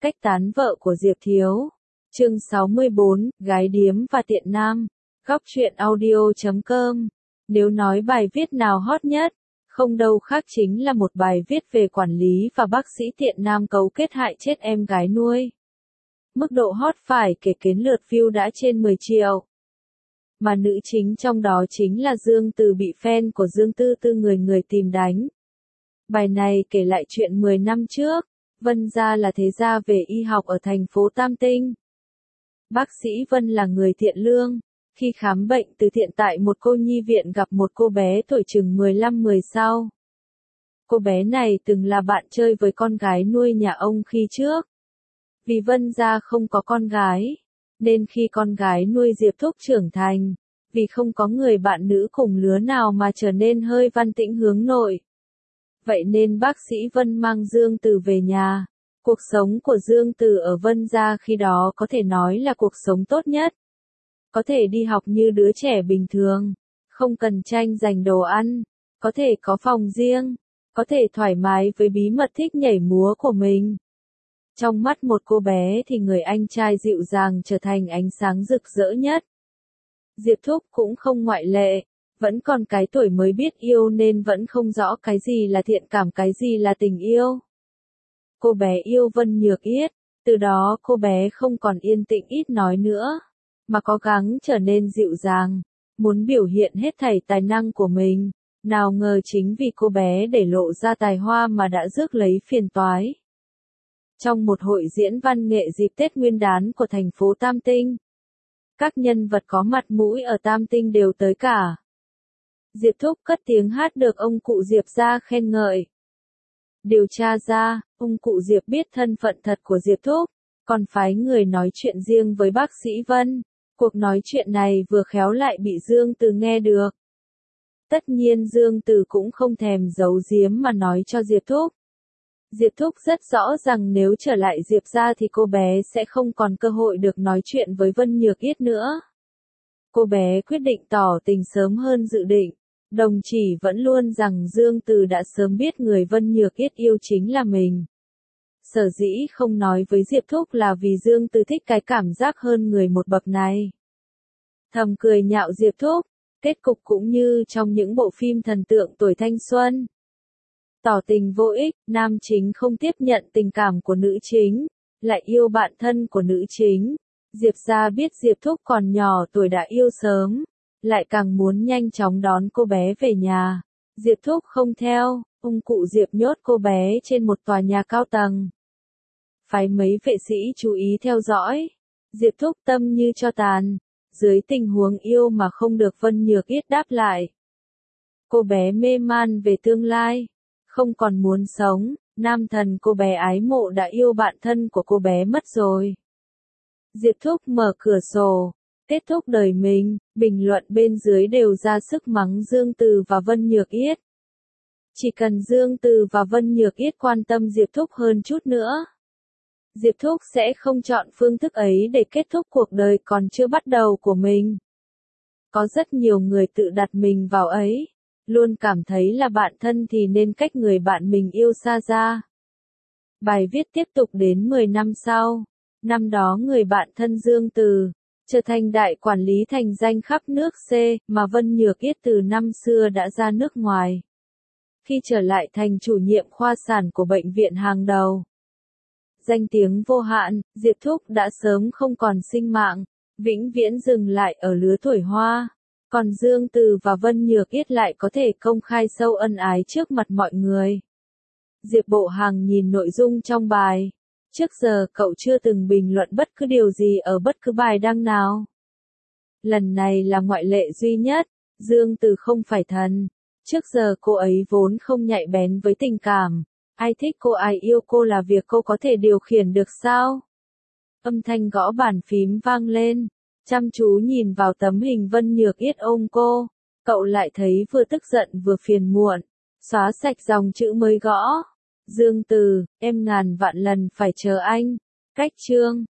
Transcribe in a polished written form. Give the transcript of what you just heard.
Cách tán vợ của Diệp Thiếu. Chương 64, Gái điếm và tiện nam. Góc truyện audio.com. Nếu nói bài viết nào hot nhất, không đâu khác chính là một bài viết về quản lý và bác sĩ tiện nam cấu kết hại chết em gái nuôi. Mức độ hot phải kể đến lượt view đã trên 10 triệu. Mà nữ chính trong đó chính là Dương Từ bị fan của Dương Tư Tư người tìm đánh. Bài này kể lại chuyện 10 năm trước. Vân Gia là thế gia về y học ở thành phố Tam Tinh. Bác sĩ Vân là người thiện lương. Khi khám bệnh từ thiện tại một cô nhi viện gặp một cô bé tuổi chừng 15-10 sau. Cô bé này từng là bạn chơi với con gái nuôi nhà ông khi trước. Vì Vân Gia không có con gái, nên khi con gái nuôi Diệp Thúc trưởng thành, vì không có người bạn nữ cùng lứa nào mà trở nên hơi văn tĩnh hướng nội. Vậy nên bác sĩ Vân mang Dương Từ về nhà. Cuộc sống của Dương Từ ở Vân Gia khi đó có thể nói là cuộc sống tốt nhất. Có thể đi học như đứa trẻ bình thường, không cần tranh giành đồ ăn, có thể có phòng riêng, có thể thoải mái với bí mật thích nhảy múa của mình. Trong mắt một cô bé thì người anh trai dịu dàng trở thành ánh sáng rực rỡ nhất. Diệp Thúc cũng không ngoại lệ. Vẫn còn cái tuổi mới biết yêu nên vẫn không rõ cái gì là thiện cảm, cái gì là tình yêu. Cô bé yêu Vân Nhược Yết, từ đó cô bé không còn yên tĩnh ít nói nữa, mà cố gắng trở nên dịu dàng, muốn biểu hiện hết thảy tài năng của mình. Nào ngờ chính vì cô bé để lộ ra tài hoa mà đã rước lấy phiền toái. Trong một hội diễn văn nghệ dịp Tết Nguyên đán của thành phố Tam Tinh, các nhân vật có mặt mũi ở Tam Tinh đều tới cả. Diệp Thúc cất tiếng hát được ông cụ Diệp gia khen ngợi. Điều tra ra, ông cụ Diệp biết thân phận thật của Diệp Thúc, còn phái người nói chuyện riêng với bác sĩ Vân. Cuộc nói chuyện này vừa khéo lại bị Dương Từ nghe được. Tất nhiên Dương Từ cũng không thèm giấu giếm mà nói cho Diệp Thúc. Diệp Thúc rất rõ rằng nếu trở lại Diệp gia thì cô bé sẽ không còn cơ hội được nói chuyện với Vân Nhược Yết nữa. Cô bé quyết định tỏ tình sớm hơn dự định. Đồng chỉ vẫn luôn rằng Dương Từ đã sớm biết người Vân Nhược Yết yêu chính là mình. Sở dĩ không nói với Diệp Thúc là vì Dương Từ thích cái cảm giác hơn người một bậc này. Thầm cười nhạo Diệp Thúc, kết cục cũng như trong những bộ phim thần tượng tuổi thanh xuân. Tỏ tình vô ích, nam chính không tiếp nhận tình cảm của nữ chính, lại yêu bạn thân của nữ chính. Diệp gia biết Diệp Thúc còn nhỏ tuổi đã yêu sớm, lại càng muốn nhanh chóng đón cô bé về nhà. Diệp Thúc không theo, ông cụ Diệp nhốt cô bé trên một tòa nhà cao tầng. Phái mấy vệ sĩ chú ý theo dõi. Diệp Thúc tâm như tro tàn, dưới tình huống yêu mà không được Vân Nhược Yết đáp lại. Cô bé mê man về tương lai, không còn muốn sống, nam thần cô bé ái mộ đã yêu bạn thân của cô bé mất rồi. Diệp Thúc mở cửa sổ. Kết thúc đời mình, bình luận bên dưới đều ra sức mắng Dương Từ và Vân Nhược Yết. Chỉ cần Dương Từ và Vân Nhược Yết quan tâm Diệp Thúc hơn chút nữa, Diệp Thúc sẽ không chọn phương thức ấy để kết thúc cuộc đời còn chưa bắt đầu của mình. Có rất nhiều người tự đặt mình vào ấy, luôn cảm thấy là bạn thân thì nên cách người bạn mình yêu xa ra. Bài viết tiếp tục đến 10 năm sau. Năm đó người bạn thân Dương Từ trở thành đại quản lý thành danh khắp nước C, mà Vân Nhược Yết từ năm xưa đã ra nước ngoài. Khi trở lại thành chủ nhiệm khoa sản của bệnh viện hàng đầu. Danh tiếng vô hạn, Diệp Thúc đã sớm không còn sinh mạng, vĩnh viễn dừng lại ở lứa tuổi hoa. Còn Dương Từ và Vân Nhược Yết lại có thể công khai sâu ân ái trước mặt mọi người. Diệp Bộ Hàng nhìn nội dung trong bài. Trước giờ cậu chưa từng bình luận bất cứ điều gì ở bất cứ bài đăng nào. Lần này là ngoại lệ duy nhất, Dương Từ không phải thần. Trước giờ cô ấy vốn không nhạy bén với tình cảm. Ai thích cô ai yêu cô là việc cô có thể điều khiển được sao? Âm thanh gõ bàn phím vang lên. Chăm chú nhìn vào tấm hình Vân Nhược Yết ôm cô. Cậu lại thấy vừa tức giận vừa phiền muộn. Xóa sạch dòng chữ mới gõ. Dương Từ, em ngàn vạn lần phải chờ anh. Cách chương.